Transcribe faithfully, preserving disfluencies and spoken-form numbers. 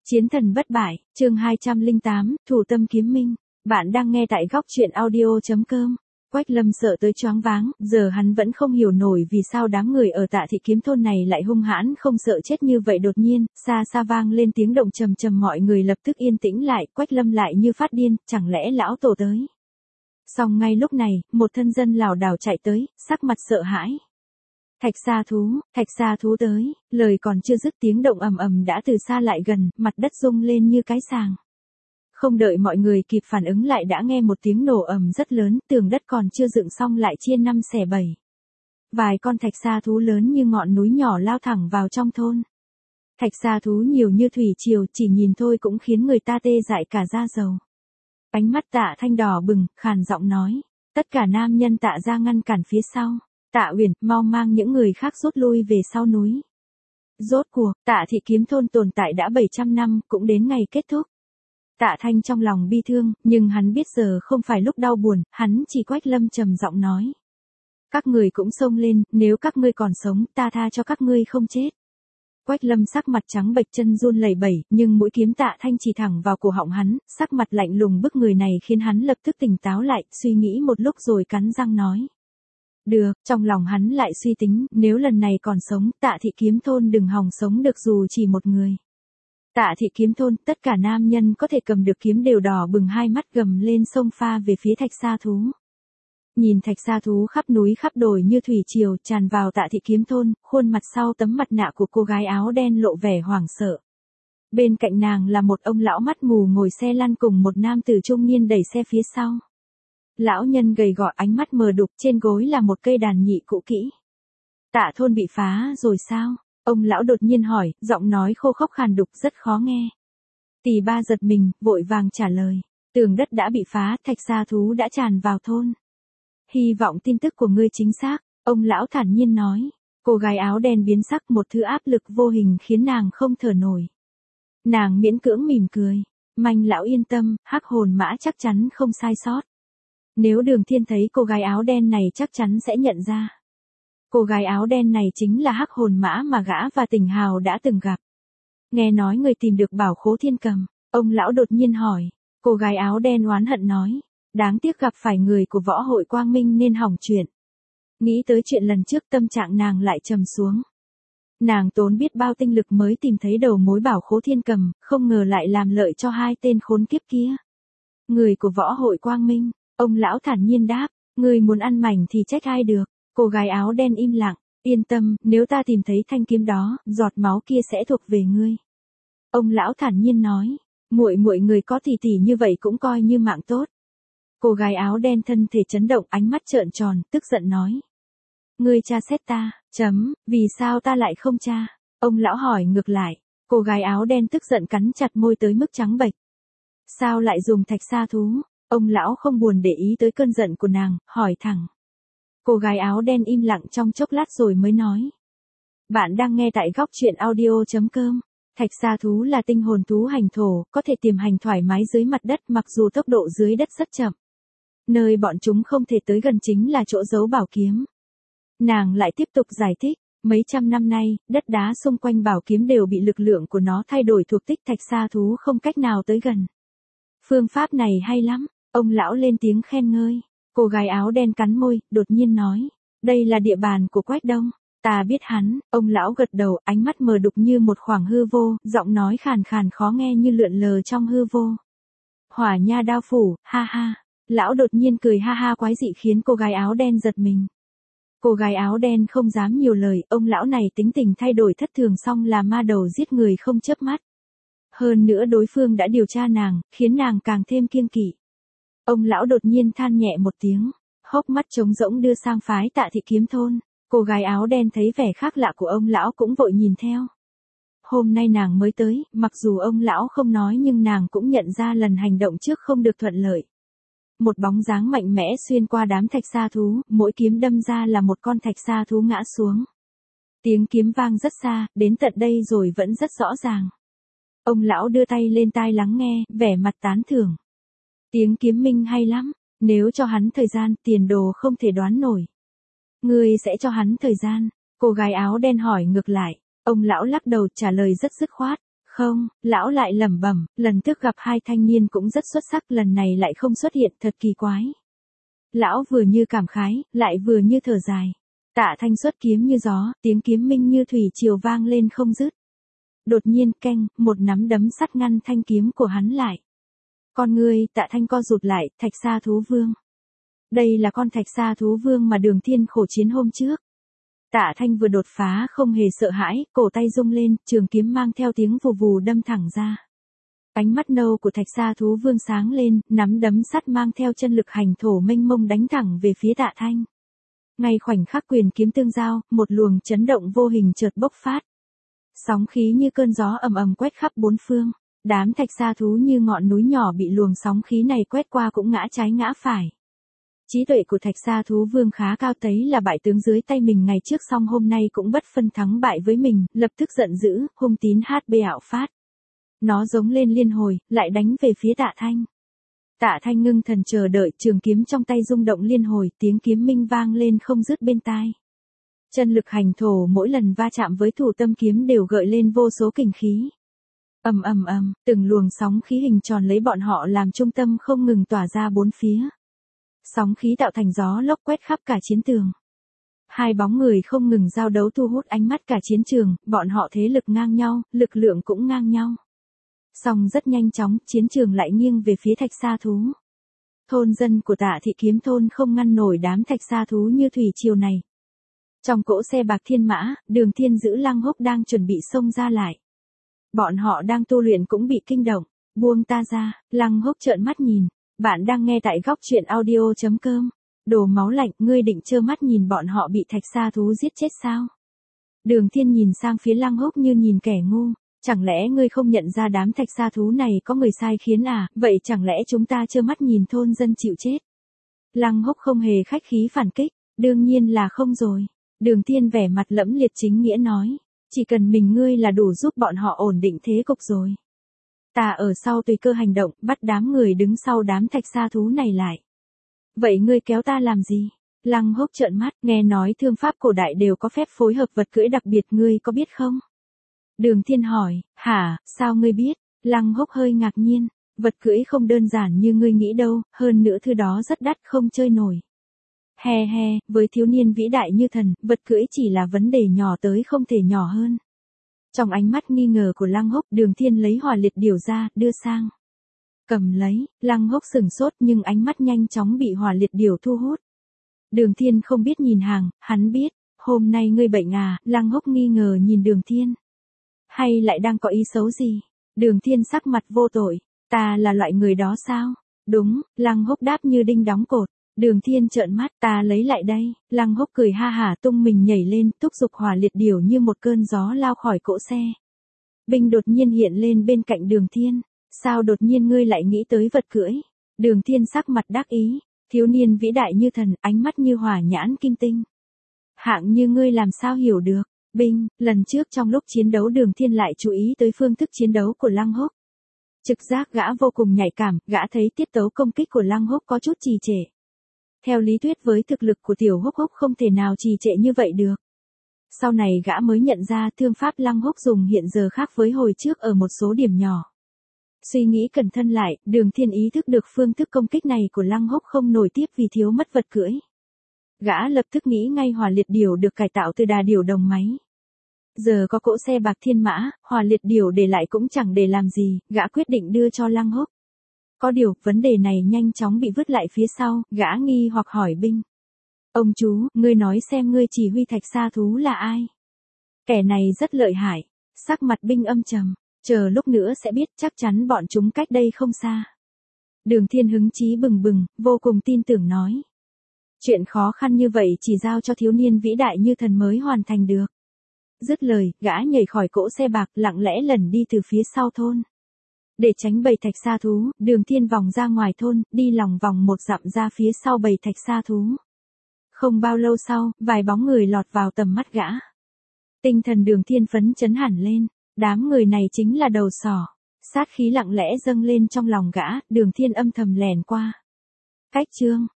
Chiến thần bất bại, chương hai trăm lẻ tám, thủ tâm kiếm minh. Bạn đang nghe tại góc truyện audio chấm com. Quách Lâm sợ tới choáng váng, giờ hắn vẫn không hiểu nổi vì sao đám người ở Tạ Thị Kiếm thôn này lại hung hãn không sợ chết như vậy. Đột nhiên, xa xa vang lên tiếng động trầm trầm, mọi người lập tức yên tĩnh lại. Quách Lâm lại như phát điên, chẳng lẽ lão tổ tới? Song ngay lúc này, một thân dân lảo đảo chạy tới, sắc mặt sợ hãi. Thạch Sa thú, Thạch Sa thú tới, lời còn chưa dứt tiếng động ầm ầm đã từ xa lại gần, mặt đất rung lên như cái sàng. Không đợi mọi người kịp phản ứng lại đã nghe một tiếng nổ ầm rất lớn, tường đất còn chưa dựng xong lại chia năm xẻ bảy. Vài con Thạch Sa thú lớn như ngọn núi nhỏ lao thẳng vào trong thôn. Thạch Sa thú nhiều như thủy triều, chỉ nhìn thôi cũng khiến người ta tê dại cả da dầu. Ánh mắt Tạ Thanh đỏ bừng, khàn giọng nói, tất cả nam nhân Tạ ra ngăn cản phía sau. Tạ Uyển, mau mang những người khác rút lui về sau núi. Rốt cuộc, Tạ Thị Kiếm thôn tồn tại đã bảy trăm năm, cũng đến ngày kết thúc. Tạ Thanh trong lòng bi thương, nhưng hắn biết giờ không phải lúc đau buồn, hắn chỉ Quách Lâm trầm giọng nói. Các người cũng xông lên, nếu các ngươi còn sống, ta tha cho các ngươi không chết. Quách Lâm sắc mặt trắng bệch, chân run lẩy bẩy, nhưng mũi kiếm Tạ Thanh chỉ thẳng vào cổ họng hắn, sắc mặt lạnh lùng bức người này khiến hắn lập tức tỉnh táo lại, suy nghĩ một lúc rồi cắn răng nói. Được, trong lòng hắn lại suy tính, nếu lần này còn sống, Tạ Thị Kiếm thôn đừng hòng sống được dù chỉ một người. Tạ Thị Kiếm thôn, tất cả nam nhân có thể cầm được kiếm đều đỏ bừng hai mắt gầm lên xông pha về phía Thạch Sa thú. Nhìn Thạch Sa thú khắp núi khắp đồi như thủy triều tràn vào Tạ Thị Kiếm thôn, khuôn mặt sau tấm mặt nạ của cô gái áo đen lộ vẻ hoảng sợ. Bên cạnh nàng là một ông lão mắt mù ngồi xe lăn cùng một nam tử trung niên đẩy xe phía sau. Lão nhân gầy gò, ánh mắt mờ đục, trên gối là một cây đàn nhị cũ kỹ. Tạ thôn bị phá rồi sao? Ông lão đột nhiên hỏi, giọng nói khô khốc khàn đục rất khó nghe. Tỳ ba giật mình, vội vàng trả lời. Tường đất đã bị phá, Thạch Sa thú đã tràn vào thôn. Hy vọng tin tức của ngươi chính xác, ông lão thản nhiên nói. Cô gái áo đen biến sắc, một thứ áp lực vô hình khiến nàng không thở nổi. Nàng miễn cưỡng mỉm cười. Manh lão yên tâm, hắc hồn mã chắc chắn không sai sót. Nếu Đường Thiên thấy cô gái áo đen này chắc chắn sẽ nhận ra. Cô gái áo đen này chính là hắc hồn mã mà gã và Tỉnh Hào đã từng gặp. Nghe nói người tìm được bảo khố thiên cầm, ông lão đột nhiên hỏi. Cô gái áo đen oán hận nói, đáng tiếc gặp phải người của võ hội Quang Minh nên hỏng chuyện. Nghĩ tới chuyện lần trước tâm trạng nàng lại trầm xuống. Nàng tốn biết bao tinh lực mới tìm thấy đầu mối bảo khố thiên cầm, không ngờ lại làm lợi cho hai tên khốn kiếp kia. Người của võ hội Quang Minh. Ông lão thản nhiên đáp, ngươi muốn ăn mảnh thì trách ai được. Cô gái áo đen im lặng, yên tâm, nếu ta tìm thấy thanh kiếm đó, giọt máu kia sẽ thuộc về ngươi. Ông lão thản nhiên nói, muội muội người có tỷ tỷ như vậy cũng coi như mạng tốt. Cô gái áo đen thân thể chấn động, ánh mắt trợn tròn, tức giận nói. Ngươi tra xét ta, chấm, vì sao ta lại không tra? Ông lão hỏi ngược lại, cô gái áo đen tức giận cắn chặt môi tới mức trắng bệch. Sao lại dùng Thạch Sa thú? Ông lão không buồn để ý tới cơn giận của nàng, hỏi thẳng. Cô gái áo đen im lặng trong chốc lát rồi mới nói. Bạn đang nghe tại góc truyện audio chấm com. Thạch Sa thú là tinh hồn thú hành thổ, có thể tiềm hành thoải mái dưới mặt đất mặc dù tốc độ dưới đất rất chậm. Nơi bọn chúng không thể tới gần chính là chỗ giấu bảo kiếm. Nàng lại tiếp tục giải thích, mấy trăm năm nay, đất đá xung quanh bảo kiếm đều bị lực lượng của nó thay đổi thuộc tích, Thạch Sa thú không cách nào tới gần. Phương pháp này hay lắm. Ông lão lên tiếng khen ngơi. Cô gái áo đen cắn môi, đột nhiên nói. Đây là địa bàn của Quách Đông. Ta biết hắn. Ông lão gật đầu, ánh mắt mờ đục như một khoảng hư vô, giọng nói khàn khàn khó nghe như lượn lờ trong hư vô. Hỏa nha đao phủ, ha ha. Lão đột nhiên cười ha ha quái dị khiến cô gái áo đen giật mình. Cô gái áo đen không dám nhiều lời, ông lão này tính tình thay đổi thất thường xong là ma đầu giết người không chớp mắt. Hơn nữa đối phương đã điều tra nàng, khiến nàng càng thêm kiêng kỵ. Ông lão đột nhiên than nhẹ một tiếng, hốc mắt trống rỗng đưa sang phái Tạ Thị Kiếm thôn. Cô gái áo đen thấy vẻ khác lạ của ông lão cũng vội nhìn theo. Hôm nay nàng mới tới, mặc dù ông lão không nói nhưng nàng cũng nhận ra lần hành động trước không được thuận lợi. Một bóng dáng mạnh mẽ xuyên qua đám Thạch Sa thú, mỗi kiếm đâm ra là một con Thạch Sa thú ngã xuống. Tiếng kiếm vang rất xa, đến tận đây rồi vẫn rất rõ ràng. Ông lão đưa tay lên tai lắng nghe, vẻ mặt tán thưởng. Tiếng kiếm minh hay lắm, nếu cho hắn thời gian, tiền đồ không thể đoán nổi. Ngươi sẽ cho hắn thời gian? Cô gái áo đen hỏi ngược lại. Ông lão lắc đầu trả lời rất dứt khoát, Không, lão lại lẩm bẩm, lần trước gặp hai thanh niên cũng rất xuất sắc, lần này lại không xuất hiện, thật kỳ quái. Lão vừa như cảm khái, lại vừa như thở dài. Tạ Thanh xuất kiếm như gió, tiếng kiếm minh như thủy triều vang lên không dứt. Đột nhiên canh, một nắm đấm sắt ngăn thanh kiếm của hắn lại. Con ngươi, Tạ Thanh co rụt lại, Thạch Sa Thú Vương. Đây là con Thạch Sa Thú Vương mà Đường Thiên khổ chiến hôm trước. Tạ Thanh vừa đột phá không hề sợ hãi, cổ tay rung lên, trường kiếm mang theo tiếng vù vù đâm thẳng ra. Ánh mắt nâu của Thạch Sa Thú Vương sáng lên, nắm đấm sắt mang theo chân lực hành thổ mênh mông đánh thẳng về phía Tạ Thanh. Ngay khoảnh khắc quyền kiếm tương giao, một luồng chấn động vô hình chợt bốc phát. Sóng khí như cơn gió ầm ầm quét khắp bốn phương, đám Thạch Sa Thú như ngọn núi nhỏ bị luồng sóng khí này quét qua cũng ngã trái ngã phải. Trí tuệ của Thạch Sa Thú Vương khá cao, thấy là bại tướng dưới tay mình ngày trước xong hôm nay cũng bất phân thắng bại với mình, lập tức giận dữ, hung tín hát bê ảo phát. Nó giống lên liên hồi, lại đánh về phía Tạ Thanh. Tạ Thanh ngưng thần chờ đợi, trường kiếm trong tay rung động liên hồi, tiếng kiếm minh vang lên không dứt bên tai. Chân lực hành thổ mỗi lần va chạm với thủ tâm kiếm đều gợi lên vô số kình khí. Ầm ầm ầm, từng luồng sóng khí hình tròn lấy bọn họ làm trung tâm không ngừng tỏa ra bốn phía. Sóng khí tạo thành gió lốc quét khắp cả chiến tường. Hai bóng người không ngừng giao đấu thu hút ánh mắt cả chiến trường, bọn họ thế lực ngang nhau, lực lượng cũng ngang nhau. Song rất nhanh chóng, chiến trường lại nghiêng về phía Thạch Sa Thú. Thôn dân của Tạ Thị Kiếm Thôn không ngăn nổi đám Thạch Sa Thú như thủy triều này. Trong cỗ xe bạc thiên mã, Đường Thiên giữ Lăng Húc đang chuẩn bị xông ra lại. Bọn họ đang tu luyện cũng bị kinh động, buông ta ra, Lăng Húc trợn mắt nhìn. Bạn đang nghe tại góc truyện audio chấm com. Đồ máu lạnh, ngươi định trơ mắt nhìn bọn họ bị Thạch Sa Thú giết chết sao? Đường Thiên nhìn sang phía Lăng Húc như nhìn kẻ ngu. Chẳng lẽ ngươi không nhận ra đám Thạch Sa Thú này có người sai khiến à, vậy chẳng lẽ chúng ta trơ mắt nhìn thôn dân chịu chết? Lăng Húc không hề khách khí phản kích, đương nhiên là không rồi. Đường Thiên vẻ mặt lẫm liệt chính nghĩa nói, chỉ cần mình ngươi là đủ giúp bọn họ ổn định thế cục rồi. Ta ở sau tùy cơ hành động, bắt đám người đứng sau đám Thạch Sa Thú này lại. Vậy ngươi kéo ta làm gì? Lăng Húc trợn mắt, nghe nói thương pháp cổ đại đều có phép phối hợp vật cưỡi đặc biệt, ngươi có biết không? Đường Thiên hỏi, hả, sao ngươi biết? Lăng Húc hơi ngạc nhiên, vật cưỡi không đơn giản như ngươi nghĩ đâu, hơn nữa thứ đó rất đắt không chơi nổi. He he, với thiếu niên vĩ đại như thần, vật cưỡi chỉ là vấn đề nhỏ tới không thể nhỏ hơn. Trong ánh mắt nghi ngờ của Lăng Húc, Đường Thiên lấy hỏa liệt điểu ra, đưa sang. Cầm lấy, Lăng Húc sừng sốt nhưng ánh mắt nhanh chóng bị hỏa liệt điểu thu hút. Đường Thiên không biết nhìn hàng, hắn biết, hôm nay ngươi bệnh à, Lăng Húc nghi ngờ nhìn Đường Thiên. Hay lại đang có ý xấu gì? Đường Thiên sắc mặt vô tội, ta là loại người đó sao? Đúng, Lăng Húc đáp như đinh đóng cột. Đường Thiên trợn mắt, ta lấy lại đây. Lăng Húc cười ha hả tung mình nhảy lên, thúc giục hỏa liệt điểu như một cơn gió lao khỏi cỗ xe. Binh đột nhiên hiện lên bên cạnh Đường Thiên. Sao đột nhiên ngươi lại nghĩ tới vật cưỡi? Đường Thiên sắc mặt đắc ý, thiếu niên vĩ đại như thần, ánh mắt như hỏa nhãn kim tinh. Hạng như ngươi làm sao hiểu được? Binh, lần trước trong lúc chiến đấu Đường Thiên lại chú ý tới phương thức chiến đấu của Lăng Húc. Trực giác gã vô cùng nhạy cảm, gã thấy tiết tấu công kích của Lăng Húc có chút trì trệ. Theo lý thuyết với thực lực của Tiểu Húc Húc không thể nào trì trệ như vậy được. Sau này gã mới nhận ra thương pháp Lăng Húc dùng hiện giờ khác với hồi trước ở một số điểm nhỏ. Suy nghĩ cẩn thận lại, Đường Thiên ý thức được phương thức công kích này của Lăng Húc không nổi tiếp vì thiếu mất vật cưỡi. Gã lập tức nghĩ ngay hỏa liệt điểu được cải tạo từ đà điểu đồng máy. Giờ có cỗ xe bạc thiên mã, hỏa liệt điểu để lại cũng chẳng để làm gì, gã quyết định đưa cho Lăng Húc. Có điều, vấn đề này nhanh chóng bị vứt lại phía sau, gã nghi hoặc hỏi binh. Ông chú, ngươi nói xem ngươi chỉ huy Thạch Sa Thú là ai? Kẻ này rất lợi hại. Sắc mặt binh âm trầm, chờ lúc nữa sẽ biết, chắc chắn bọn chúng cách đây không xa. Đường Thiên hứng chí bừng bừng, vô cùng tin tưởng nói. Chuyện khó khăn như vậy chỉ giao cho thiếu niên vĩ đại như thần mới hoàn thành được. Dứt lời, gã nhảy khỏi cỗ xe bạc lặng lẽ lẩn đi từ phía sau thôn. Để tránh bầy Thạch Sa Thú, Đường Thiên vòng ra ngoài thôn, đi lòng vòng một dặm ra phía sau bầy Thạch Sa Thú. Không bao lâu sau, vài bóng người lọt vào tầm mắt gã. Tinh thần Đường Thiên phấn chấn hẳn lên, đám người này chính là đầu sỏ. Sát khí lặng lẽ dâng lên trong lòng gã, Đường Thiên âm thầm lẻn qua. Cách chương